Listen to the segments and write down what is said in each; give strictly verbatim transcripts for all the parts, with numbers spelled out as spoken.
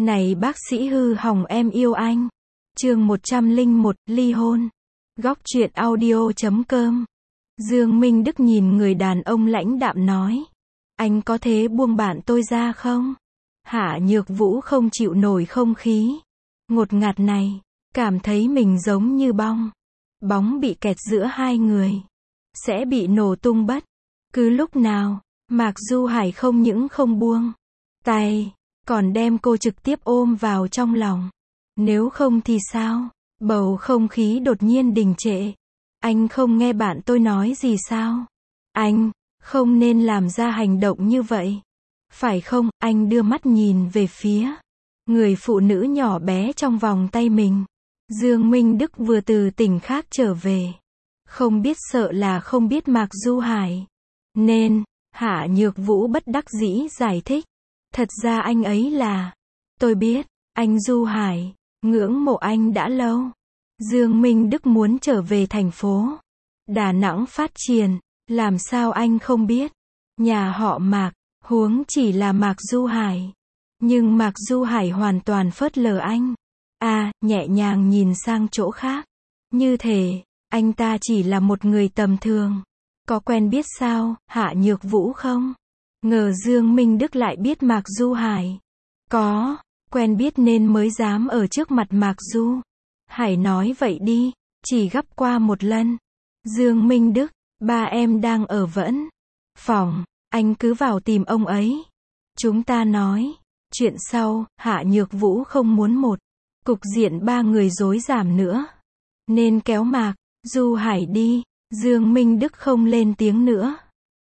Này bác sĩ hư hỏng em yêu anh. Chương một trăm lẻ một, ly hôn. Góc truyện audio chấm com. Dương Minh Đức nhìn người đàn ông lãnh đạm nói. Anh có thể buông bạn tôi ra không? Hạ Nhược Vũ không chịu nổi không khí ngột ngạt này, cảm thấy mình giống như bong bóng bị kẹt giữa hai người, sẽ bị nổ tung bất cứ lúc nào. Mạc Du Hải không những không buông tay, còn đem cô trực tiếp ôm vào trong lòng. Nếu không thì sao? Bầu không khí đột nhiên đình trệ. Anh không nghe bạn tôi nói gì sao? Anh không nên làm ra hành động như vậy, phải không? Anh đưa mắt nhìn về phía người phụ nữ nhỏ bé trong vòng tay mình. Dương Minh Đức vừa từ tỉnh khác trở về, không biết sợ là không biết Mạc Du Hải, nên Hạ Nhược Vũ bất đắc dĩ giải thích. Thật ra anh ấy là, tôi biết, anh Du Hải, ngưỡng mộ anh đã lâu. Dương Minh Đức muốn trở về thành phố Đà Nẵng phát triển, làm sao anh không biết? Nhà họ Mạc, huống chỉ là Mạc Du Hải. Nhưng Mạc Du Hải hoàn toàn phớt lờ anh. À, nhẹ nhàng nhìn sang chỗ khác. Như thể, anh ta chỉ là một người tầm thường. Có quen biết sao, Hạ Nhược Vũ không? Ngờ Dương Minh Đức lại biết Mạc Du Hải. Có, quen biết nên mới dám ở trước mặt Mạc Du Hải nói vậy đi, chỉ gấp qua một lần. Dương Minh Đức, ba em đang ở vẫn phòng, anh cứ vào tìm ông ấy. Chúng ta nói chuyện sau. Hạ Nhược Vũ không muốn một cục diện ba người rối rảm nữa, nên kéo Mạc Du Hải đi. Dương Minh Đức không lên tiếng nữa.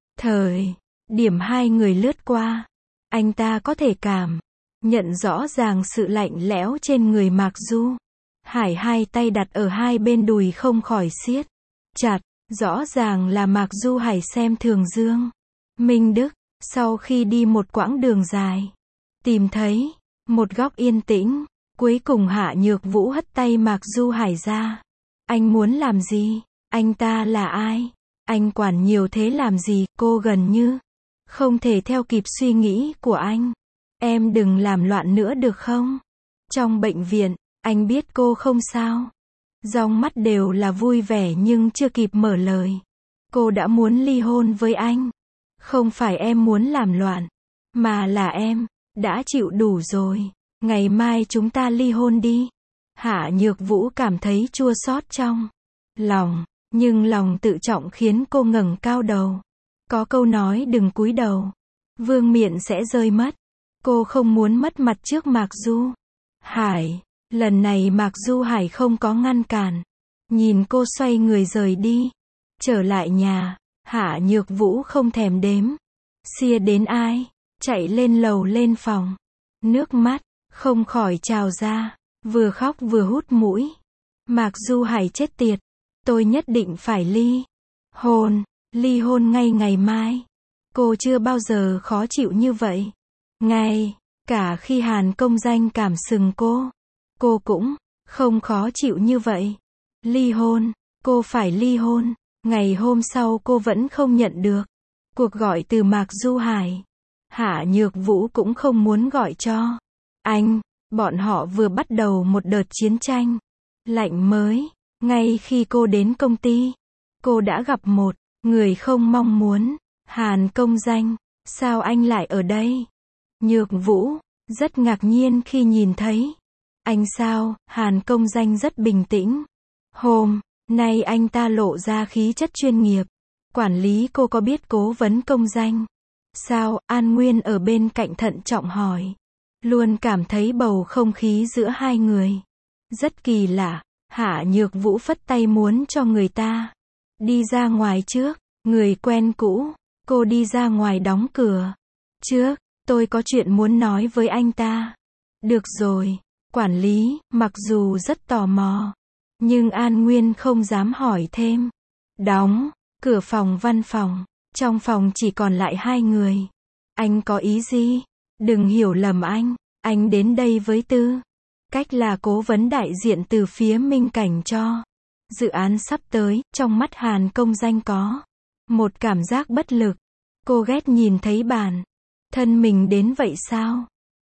Thời điểm hai người lướt qua, anh ta có thể cảm nhận rõ ràng sự lạnh lẽo trên người Mạc Du Hải. Hai tay đặt ở hai bên đùi không khỏi siết chặt. Rõ ràng là Mạc Du Hải xem thường Dương Minh Đức. Sau khi đi một quãng đường dài, tìm thấy một góc yên tĩnh, cuối cùng Hạ Nhược Vũ hất tay Mạc Du Hải ra. Anh muốn làm gì? Anh ta là ai? Anh quản nhiều thế làm gì? Cô gần như không thể theo kịp suy nghĩ của anh. Em đừng làm loạn nữa được không? Trong bệnh viện, anh biết cô không sao. Dòng mắt đều là vui vẻ nhưng chưa kịp mở lời, cô đã muốn ly hôn với anh. Không phải em muốn làm loạn, mà là em đã chịu đủ rồi. Ngày mai chúng ta ly hôn đi. Hạ Nhược Vũ cảm thấy chua xót trong lòng, nhưng lòng tự trọng khiến cô ngẩng cao đầu. Có câu nói đừng cúi đầu, vương miện sẽ rơi mất. Cô không muốn mất mặt trước Mạc Du Hải. Lần này Mạc Du Hải không có ngăn cản, nhìn cô xoay người rời đi. Trở lại nhà, Hạ Nhược Vũ không thèm đếm xỉa đến ai, chạy lên lầu lên phòng. Nước mắt không khỏi trào ra, vừa khóc vừa hút mũi. Mạc Du Hải chết tiệt, tôi nhất định phải ly hôn, ly hôn ngay ngày mai. Cô chưa bao giờ khó chịu như vậy. Ngay cả khi Hàn Công Danh cảm sừng cô, cô cũng không khó chịu như vậy. Ly hôn, cô phải ly hôn. Ngày hôm sau cô vẫn không nhận được cuộc gọi từ Mạc Du Hải. Hạ Nhược Vũ cũng không muốn gọi cho anh. Bọn họ vừa bắt đầu một đợt chiến tranh lạnh mới. Ngay khi cô đến công ty, cô đã gặp một người không mong muốn. Hàn Công Danh, sao anh lại ở đây? Nhược Vũ rất ngạc nhiên khi nhìn thấy anh. Sao? Hàn Công Danh rất bình tĩnh. Hôm nay anh ta lộ ra khí chất chuyên nghiệp. Quản lý cô có biết Cố vấn Công Danh sao? An Nguyên ở bên cạnh thận trọng hỏi. Luôn cảm thấy bầu không khí giữa hai người rất kỳ lạ. Hạ Nhược Vũ phất tay muốn cho người ta đi ra ngoài trước. Người quen cũ, cô đi ra ngoài đóng cửa trước. Tôi có chuyện muốn nói với anh ta. Được rồi. Quản lý, mặc dù rất tò mò, nhưng An Nguyên không dám hỏi thêm. Đóng cửa phòng văn phòng. Trong phòng chỉ còn lại hai người. Anh có ý gì? Đừng hiểu lầm anh. Anh đến đây với tư cách là cố vấn đại diện từ phía Minh Cảnh cho dự án sắp tới. Trong mắt Hàn Công Danh có một cảm giác bất lực. Cô ghét nhìn thấy bản thân mình đến vậy sao?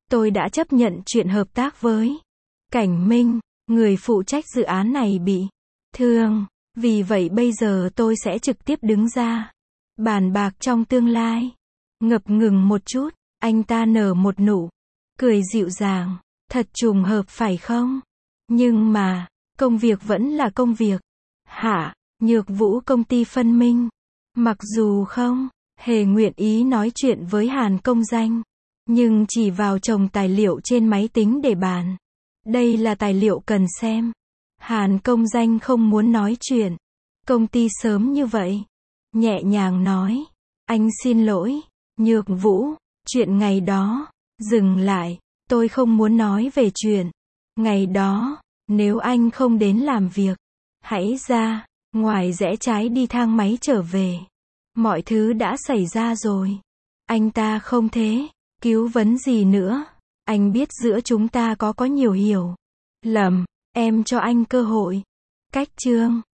tôi đã chấp nhận chuyện hợp tác với Cảnh Minh, người phụ trách dự án này bị thương. Vì vậy bây giờ tôi sẽ trực tiếp đứng ra bàn bạc trong tương lai. Ngập ngừng một chút, anh ta nở một nụ cười dịu dàng. Thật trùng hợp phải không? Nhưng mà, công việc vẫn là công việc. Hả? Nhược Vũ công ty phân minh. Mặc dù không hề nguyện ý nói chuyện với Hàn Công Danh, nhưng chỉ vào chồng tài liệu trên máy tính để bàn. Đây là tài liệu cần xem. Hàn Công Danh không muốn nói chuyện công ty sớm như vậy. Nhẹ nhàng nói. Anh xin lỗi, Nhược Vũ, chuyện ngày đó. Dừng lại, tôi không muốn nói về chuyện ngày đó. Nếu anh không đến làm việc, hãy ra ngoài rẽ trái đi thang máy trở về. Mọi thứ đã xảy ra rồi. Anh ta không thế cứu vấn gì nữa. Anh biết giữa chúng ta có có nhiều hiểu lầm. Em cho anh cơ hội. Cách chương